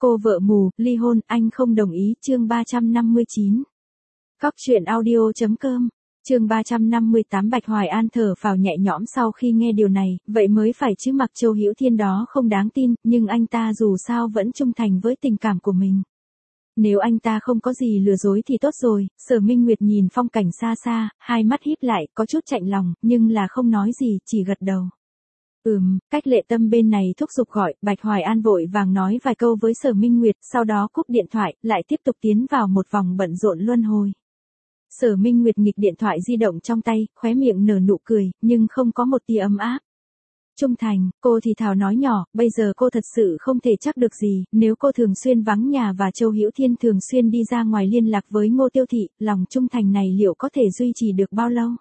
Cô vợ mù, ly hôn, anh không đồng ý, chương 359. Cóc truyện audio.com, chương 358. Bạch Hoài An thở phào nhẹ nhõm sau khi nghe điều này, vậy mới phải chứ, mặc Châu Hữu Thiên đó không đáng tin, nhưng anh ta dù sao vẫn trung thành với tình cảm của mình. Nếu anh ta không có gì lừa dối thì tốt rồi. Sở Minh Nguyệt nhìn phong cảnh xa xa, hai mắt híp lại, có chút chạnh lòng, nhưng là không nói gì, chỉ gật đầu. Cách Lệ Tâm bên này thúc giục gọi, Bạch Hoài An vội vàng nói vài câu với Sở Minh Nguyệt, sau đó cúp điện thoại, lại tiếp tục tiến vào một vòng bận rộn luân hồi. Sở Minh Nguyệt nghịch điện thoại di động trong tay, khóe miệng nở nụ cười, nhưng không có một tia ấm áp. Trung thành, cô thì thào nói nhỏ, bây giờ cô thật sự không thể chắc được gì, nếu cô thường xuyên vắng nhà và Châu Hữu Thiên thường xuyên đi ra ngoài liên lạc với Ngô Tiêu Thị, lòng trung thành này liệu có thể duy trì được bao lâu?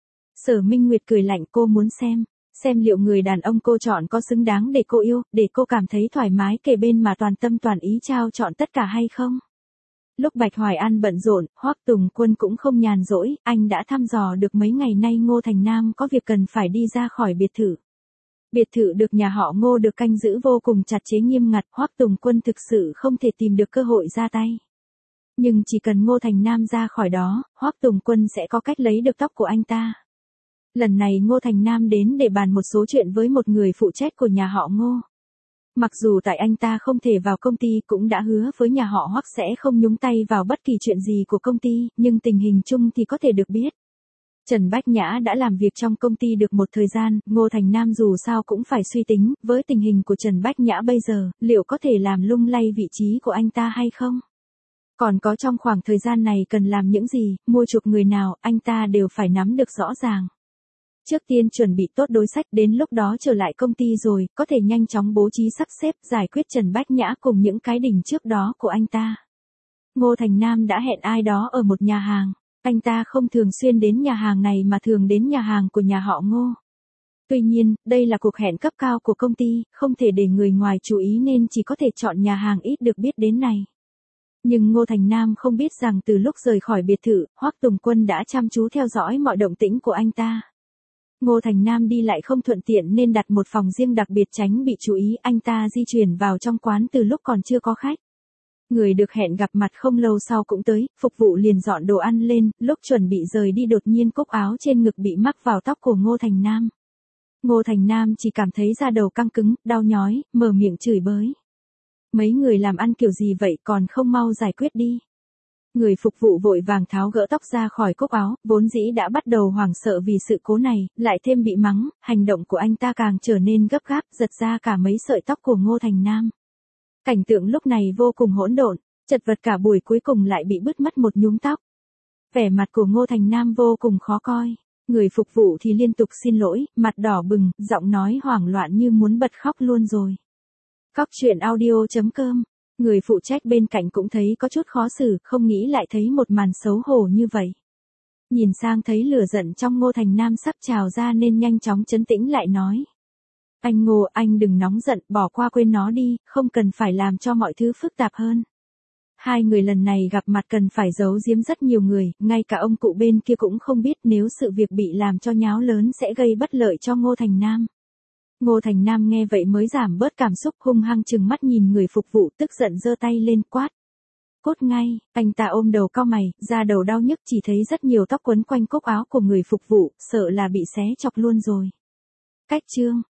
Sở Minh Nguyệt cười lạnh, cô muốn xem liệu người đàn ông cô chọn có xứng đáng để cô yêu, để cô cảm thấy thoải mái kề bên mà toàn tâm toàn ý trao chọn tất cả hay không? Lúc Bạch Hoài An bận rộn, Hoắc Tùng Quân cũng không nhàn rỗi, anh đã thăm dò được mấy ngày nay Ngô Thành Nam có việc cần phải đi ra khỏi biệt thự. Biệt thự được nhà họ Ngô được canh giữ vô cùng chặt chẽ nghiêm ngặt, Hoắc Tùng Quân thực sự không thể tìm được cơ hội ra tay. Nhưng chỉ cần Ngô Thành Nam ra khỏi đó, Hoắc Tùng Quân sẽ có cách lấy được tóc của anh ta. Lần này Ngô Thành Nam đến để bàn một số chuyện với một người phụ trách của nhà họ Ngô. Mặc dù tại anh ta không thể vào công ty, cũng đã hứa với nhà họ Hoắc sẽ không nhúng tay vào bất kỳ chuyện gì của công ty, nhưng tình hình chung thì có thể được biết. Trần Bách Nhã đã làm việc trong công ty được một thời gian, Ngô Thành Nam dù sao cũng phải suy tính, với tình hình của Trần Bách Nhã bây giờ, liệu có thể làm lung lay vị trí của anh ta hay không? Còn có trong khoảng thời gian này cần làm những gì, mua chuộc người nào, anh ta đều phải nắm được rõ ràng. Trước tiên chuẩn bị tốt đối sách, đến lúc đó trở lại công ty rồi, có thể nhanh chóng bố trí sắp xếp, giải quyết Trần Bách Nhã cùng những cái đỉnh trước đó của anh ta. Ngô Thành Nam đã hẹn ai đó ở một nhà hàng. Anh ta không thường xuyên đến nhà hàng này mà thường đến nhà hàng của nhà họ Ngô. Tuy nhiên, đây là cuộc hẹn cấp cao của công ty, không thể để người ngoài chú ý nên chỉ có thể chọn nhà hàng ít được biết đến này. Nhưng Ngô Thành Nam không biết rằng từ lúc rời khỏi biệt thự, Hoắc Tùng Quân đã chăm chú theo dõi mọi động tĩnh của anh ta. Ngô Thành Nam đi lại không thuận tiện nên đặt một phòng riêng đặc biệt tránh bị chú ý, anh ta di chuyển vào trong quán từ lúc còn chưa có khách. Người được hẹn gặp mặt không lâu sau cũng tới, phục vụ liền dọn đồ ăn lên, lúc chuẩn bị rời đi đột nhiên cúc áo trên ngực bị mắc vào tóc của Ngô Thành Nam. Ngô Thành Nam chỉ cảm thấy da đầu căng cứng, đau nhói, mở miệng chửi bới. Mấy người làm ăn kiểu gì vậy, còn không mau giải quyết đi. Người phục vụ vội vàng tháo gỡ tóc ra khỏi cúc áo, vốn dĩ đã bắt đầu hoảng sợ vì sự cố này, lại thêm bị mắng, hành động của anh ta càng trở nên gấp gáp, giật ra cả mấy sợi tóc của Ngô Thành Nam. Cảnh tượng lúc này vô cùng hỗn độn, chật vật cả buổi cuối cùng lại bị bứt mất một nhúm tóc. Vẻ mặt của Ngô Thành Nam vô cùng khó coi, người phục vụ thì liên tục xin lỗi, mặt đỏ bừng, giọng nói hoảng loạn như muốn bật khóc luôn rồi. Cóc truyện audio.com, người phụ trách bên cạnh cũng thấy có chút khó xử, không nghĩ lại thấy một màn xấu hổ như vậy. Nhìn sang thấy lửa giận trong Ngô Thành Nam sắp trào ra nên nhanh chóng trấn tĩnh lại nói. Anh Ngô, anh đừng nóng giận, bỏ qua quên nó đi, không cần phải làm cho mọi thứ phức tạp hơn. Hai người lần này gặp mặt cần phải giấu giếm rất nhiều người, ngay cả ông cụ bên kia cũng không biết, nếu sự việc bị làm cho nháo lớn sẽ gây bất lợi cho Ngô Thành Nam. Ngô Thành Nam nghe vậy mới giảm bớt cảm xúc, hung hăng trừng mắt nhìn người phục vụ, tức giận giơ tay lên quát. Cút ngay, anh ta ôm đầu cau mày, da đầu đau nhức, chỉ thấy rất nhiều tóc quấn quanh cúc áo của người phục vụ, sợ là bị xé chọc luôn rồi. Cách chương